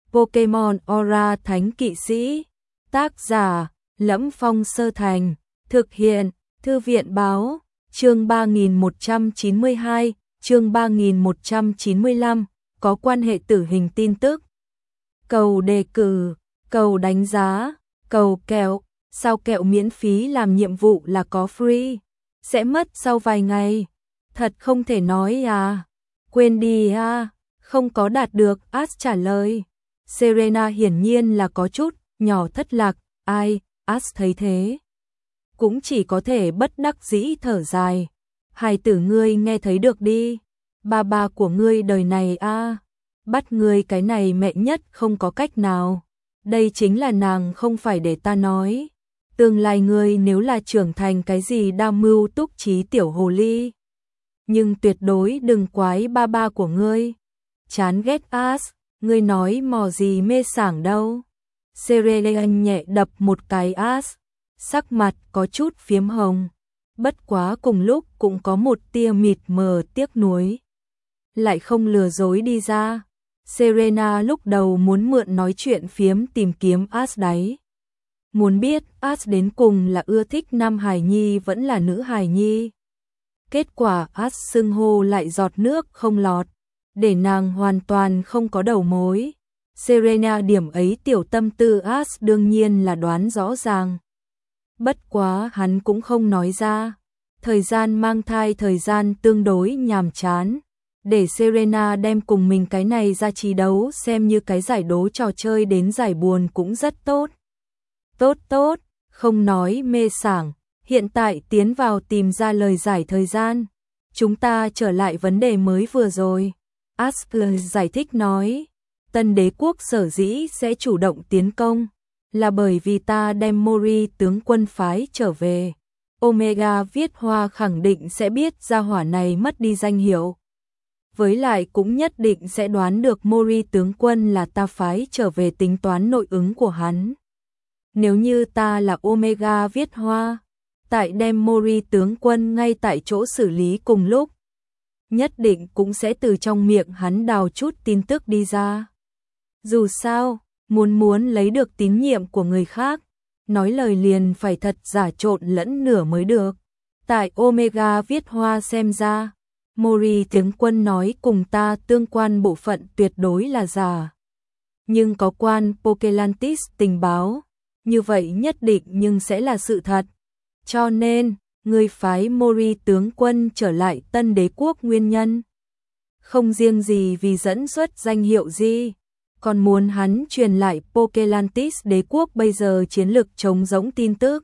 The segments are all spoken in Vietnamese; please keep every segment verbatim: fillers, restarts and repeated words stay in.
Pokemon Aura Thánh Kỵ Sĩ. Tác giả: Lẫm Phong Sơ Thành. Thực hiện: Thư viện báo. Chương ba nghìn một trăm chín mươi hai, chương ba nghìn một trăm chín mươi lăm, có quan hệ tử hình tin tức. Cầu đề cử, cầu đánh giá, cầu kẹo, sao kẹo miễn phí làm nhiệm vụ là có free, sẽ mất sau vài ngày. Thật không thể nói à, quên đi à, không có đạt được. Ash trả lời. Serena hiển nhiên là có chút nhỏ thất lạc. Ai? Ash thấy thế cũng chỉ có thể bất đắc dĩ thở dài. Hài tử ngươi nghe thấy được đi, ba ba của ngươi đời này a, bắt ngươi cái này mẹ nhất không có cách nào. Đây chính là nàng không phải để ta nói. Tương lai ngươi nếu là trưởng thành cái gì đa mưu túc trí tiểu hồ ly, nhưng tuyệt đối đừng quái ba ba của ngươi. Chán ghét Ash, ngươi nói mò gì mê sảng đâu. Serena nhẹ đập một cái Ash, sắc mặt có chút phiếm hồng, bất quá cùng lúc cũng có một tia mịt mờ tiếc nuối. Lại không lừa dối đi ra. Serena lúc đầu muốn mượn nói chuyện phiếm tìm kiếm Ash đấy. Muốn biết Ash đến cùng là ưa thích nam hài nhi vẫn là nữ hài nhi. Kết quả Ash xưng hô lại giọt nước không lọt, để nàng hoàn toàn không có đầu mối. Serena điểm ấy tiểu tâm tư Ash đương nhiên là đoán rõ ràng. Bất quá hắn cũng không nói ra. Thời gian mang thai thời gian tương đối nhàm chán, để Serena đem cùng mình cái này ra trí đấu xem như cái giải đố trò chơi đến giải buồn cũng rất tốt. Tốt tốt, không nói mê sảng, hiện tại tiến vào tìm ra lời giải thời gian. Chúng ta trở lại vấn đề mới vừa rồi. Ash giải thích nói, Tân Đế quốc sở dĩ sẽ chủ động tiến công là bởi vì ta đem Mori tướng quân phái trở về. Omega viết hoa khẳng định sẽ biết gia hỏa này mất đi danh hiệu. Với lại cũng nhất định sẽ đoán được Mori tướng quân là ta phái trở về tính toán nội ứng của hắn. Nếu như ta là Omega viết hoa, tại đem Mori tướng quân ngay tại chỗ xử lý cùng lúc, nhất định cũng sẽ từ trong miệng hắn đào chút tin tức đi ra. Dù sao, muốn muốn lấy được tín nhiệm của người khác, nói lời liền phải thật giả trộn lẫn nửa mới được. Tại Omega viết hoa xem ra, Mori tướng quân nói cùng ta tương quan bộ phận tuyệt đối là giả. Nhưng có quan Pokelantis tình báo, như vậy nhất định nhưng sẽ là sự thật. Cho nên, người phái Mori tướng quân trở lại Tân Đế quốc nguyên nhân không riêng gì vì dẫn xuất danh hiệu gì, còn muốn hắn truyền lại Pokelantis đế quốc bây giờ chiến lực chống rỗng tin tức.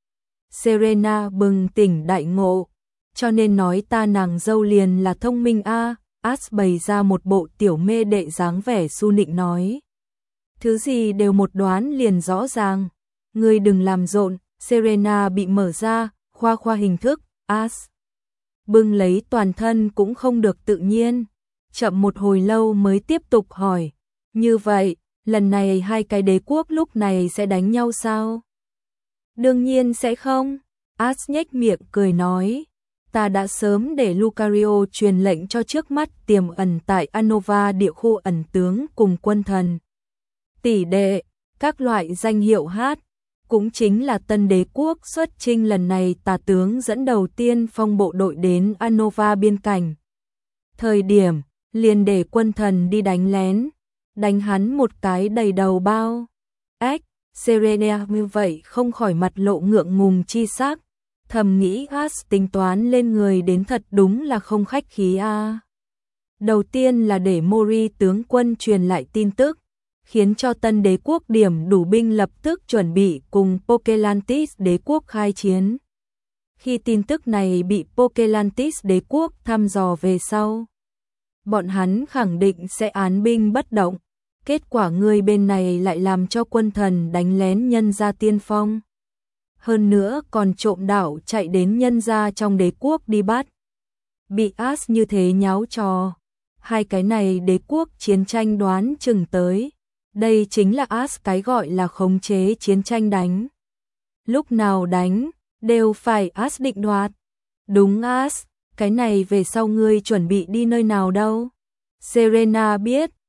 Serena bừng tỉnh đại ngộ, cho nên nói ta nàng dâu liền là thông minh a. À. Ash bày ra một bộ tiểu mê đệ dáng vẻ su nịnh nói, thứ gì đều một đoán liền rõ ràng. Ngươi đừng làm rộn. Serena bị mở ra, khoa khoa hình thức. Ash bưng lấy toàn thân cũng không được tự nhiên, chậm một hồi lâu mới tiếp tục hỏi, như vậy, lần này hai cái đế quốc lúc này sẽ đánh nhau sao? Đương nhiên sẽ không. Ash nhếch miệng cười nói, ta đã sớm để Lucario truyền lệnh cho trước mắt tiềm ẩn tại Anova địa khu ẩn tướng cùng quân thần, tỷ đệ, các loại danh hiệu hát, cũng chính là Tân Đế quốc xuất chinh lần này tà tướng dẫn đầu tiên phong bộ đội đến Anova biên cảnh. Thời điểm, liền để quân thần đi đánh lén, đánh hắn một cái đầy đầu bao. Ếch, Serena như vậy không khỏi mặt lộ ngượng ngùng chi sắc, thầm nghĩ Ash tính toán lên người đến thật đúng là không khách khí a. À. Đầu tiên là để Mori tướng quân truyền lại tin tức, khiến cho Tân Đế quốc điểm đủ binh lập tức chuẩn bị cùng Pokelantis đế quốc khai chiến. Khi tin tức này bị Pokelantis đế quốc thăm dò về sau, bọn hắn khẳng định sẽ án binh bất động. Kết quả người bên này lại làm cho quân thần đánh lén nhân gia tiên phong. Hơn nữa còn trộm đạo chạy đến nhân gia trong đế quốc đi bắt. Bị Ash như thế nháo trò. Hai cái này đế quốc chiến tranh đoán chừng tới. Đây chính là Ash cái gọi là khống chế chiến tranh đánh. Lúc nào đánh, đều phải Ash định đoạt. Đúng Ash, cái này về sau ngươi chuẩn bị đi nơi nào đâu? Serena biết,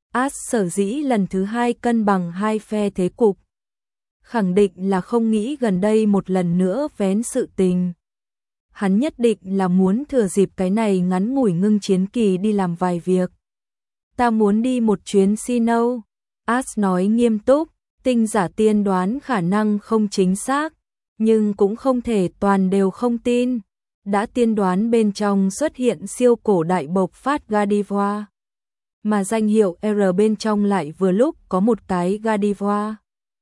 As sở dĩ lần thứ hai cân bằng hai phe thế cục, khẳng định là không nghĩ gần đây một lần nữa vén sự tình. Hắn nhất định là muốn thừa dịp cái này ngắn ngủi ngưng chiến kỳ đi làm vài việc. Ta muốn đi một chuyến Sinnoh, As nói nghiêm túc, tinh giả tiên đoán khả năng không chính xác, nhưng cũng không thể toàn đều không tin. Đã tiên đoán bên trong xuất hiện siêu cổ đại bộc phát Gardevoir, mà danh hiệu R bên trong lại vừa lúc có một cái Gardevoir.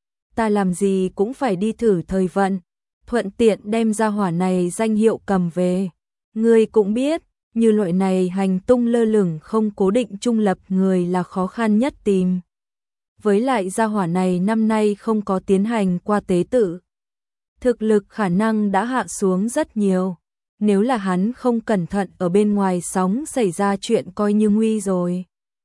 Ta làm gì cũng phải đi thử thời vận, thuận tiện đem ra hỏa này danh hiệu cầm về. Ngươi cũng biết, như loại này hành tung lơ lửng không cố định trung lập người là khó khăn nhất tìm. Với lại gia hỏa này năm nay không có tiến hành qua tế tự, thực lực khả năng đã hạ xuống rất nhiều. Nếu là hắn không cẩn thận ở bên ngoài sóng xảy ra chuyện coi như nguy rồi.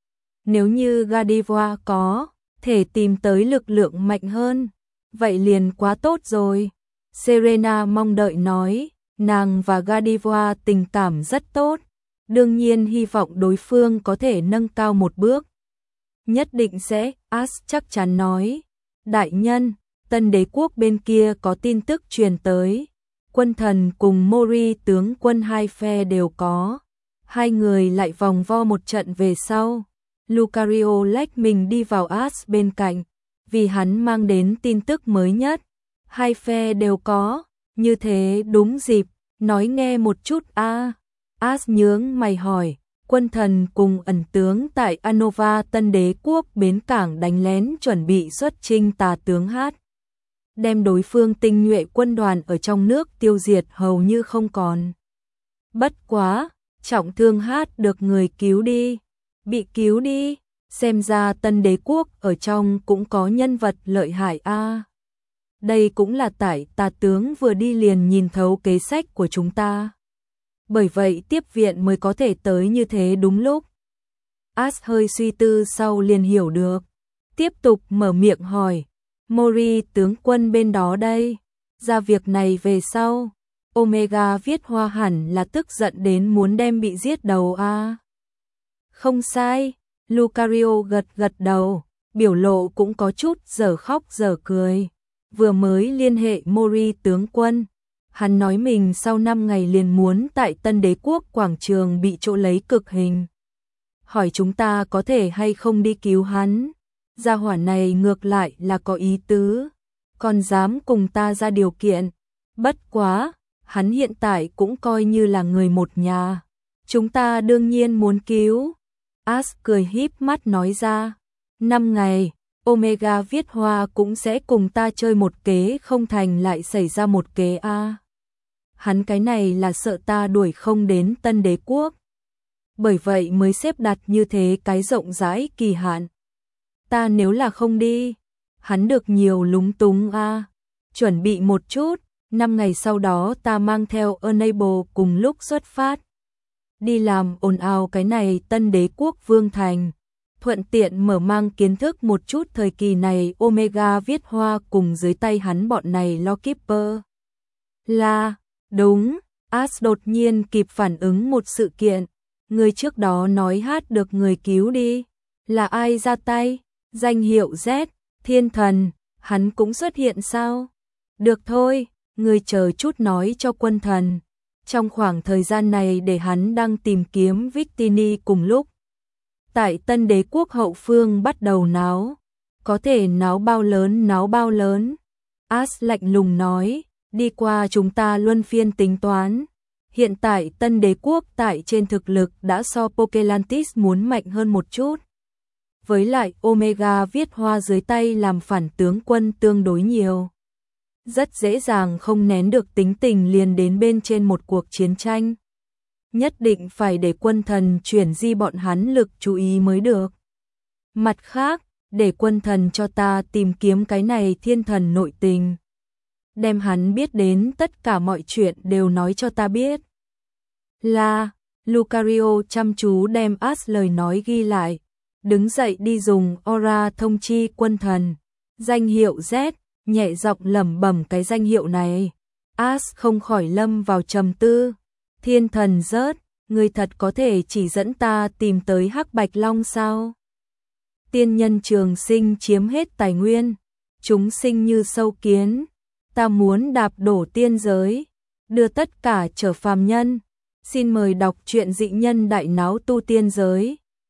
Nếu như Gardevoir có thể tìm tới lực lượng mạnh hơn, vậy liền quá tốt rồi. Serena mong đợi nói, nàng và Gardevoir tình cảm rất tốt, đương nhiên hy vọng đối phương có thể nâng cao một bước. Nhất định sẽ, As chắc chắn nói. Đại nhân, Tân Đế quốc bên kia có tin tức truyền tới. Quân thần cùng Mori tướng quân hai phe đều có. Hai người lại vòng vo một trận về sau. Lucario lách mình đi vào As bên cạnh, vì hắn mang đến tin tức mới nhất. Hai phe đều có, như thế đúng dịp, nói nghe một chút a. À. As nhướng mày hỏi, quân thần cùng ẩn tướng tại Anova Tân Đế quốc bến cảng đánh lén chuẩn bị xuất chinh tà tướng Hát. Đem đối phương tinh nhuệ quân đoàn ở trong nước tiêu diệt hầu như không còn. Bất quá, trọng thương Hát được người cứu đi, bị cứu đi, xem ra Tân Đế quốc ở trong cũng có nhân vật lợi hại a. À. Đây cũng là tại tà tướng vừa đi liền nhìn thấu kế sách của chúng ta. Bởi vậy tiếp viện mới có thể tới như thế đúng lúc. As hơi suy tư sau liền hiểu được. Tiếp tục mở miệng hỏi, Mori tướng quân bên đó đây, ra việc này về sau, Omega viết hoa hẳn là tức giận đến muốn đem bị giết đầu a. À. Không sai, Lucario gật gật đầu, biểu lộ cũng có chút dở khóc dở cười. Vừa mới liên hệ Mori tướng quân, hắn nói mình sau năm ngày liền muốn tại Tân Đế quốc quảng trường bị chỗ lấy cực hình. Hỏi chúng ta có thể hay không đi cứu hắn. Gia hỏa này ngược lại là có ý tứ, còn dám cùng ta ra điều kiện. Bất quá, hắn hiện tại cũng coi như là người một nhà. Chúng ta đương nhiên muốn cứu. As cười híp mắt nói ra, năm ngày, Omega viết hoa cũng sẽ cùng ta chơi một kế không thành lại xảy ra một kế a. À. Hắn cái này là sợ ta đuổi không đến Tân Đế quốc. Bởi vậy mới xếp đặt như thế cái rộng rãi kỳ hạn. Ta nếu là không đi, hắn được nhiều lúng túng a. À. Chuẩn bị một chút, năm ngày sau đó ta mang theo Enable cùng lúc xuất phát. Đi làm ồn ào cái này Tân Đế quốc vương thành. Thuận tiện mở mang kiến thức một chút thời kỳ này Omega viết hoa cùng dưới tay hắn bọn này Lawkeeper. Là, đúng, As đột nhiên kịp phản ứng một sự kiện. Người trước đó nói Hát được người cứu đi. Là ai ra tay? Danh hiệu Z, thiên thần, hắn cũng xuất hiện sao? Được thôi, người chờ chút nói cho quân thần. Trong khoảng thời gian này để hắn đang tìm kiếm Victini cùng lúc. Tại Tân Đế quốc hậu phương bắt đầu náo. Có thể náo bao lớn náo bao lớn. As lạnh lùng nói, đi qua chúng ta luân phiên tính toán. Hiện tại Tân Đế quốc tại trên thực lực đã so Pokelantis muốn mạnh hơn một chút. Với lại Omega viết hoa dưới tay làm phản tướng quân tương đối nhiều. Rất dễ dàng không nén được tính tình liền đến bên trên một cuộc chiến tranh. Nhất định phải để quân thần chuyển di bọn hắn lực chú ý mới được. Mặt khác, để quân thần cho ta tìm kiếm cái này thiên thần nội tình. Đem hắn biết đến tất cả mọi chuyện đều nói cho ta biết. Là, Lucario chăm chú đem As lời nói ghi lại. Đứng dậy đi dùng aura thông chi quân thần. Danh hiệu Z, nhẹ giọng lẩm bẩm cái danh hiệu này. As không khỏi lâm vào trầm tư. Thiên thần rớt, người thật có thể chỉ dẫn ta tìm tới Hắc Bạch Long sao? tiên nhân trường sinh chiếm hết tài nguyên, chúng sinh như sâu kiến, ta muốn đạp đổ tiên giới, đưa tất cả trở phàm nhân. Xin mời đọc truyện Dị Nhân Đại Náo Tu Tiên Giới.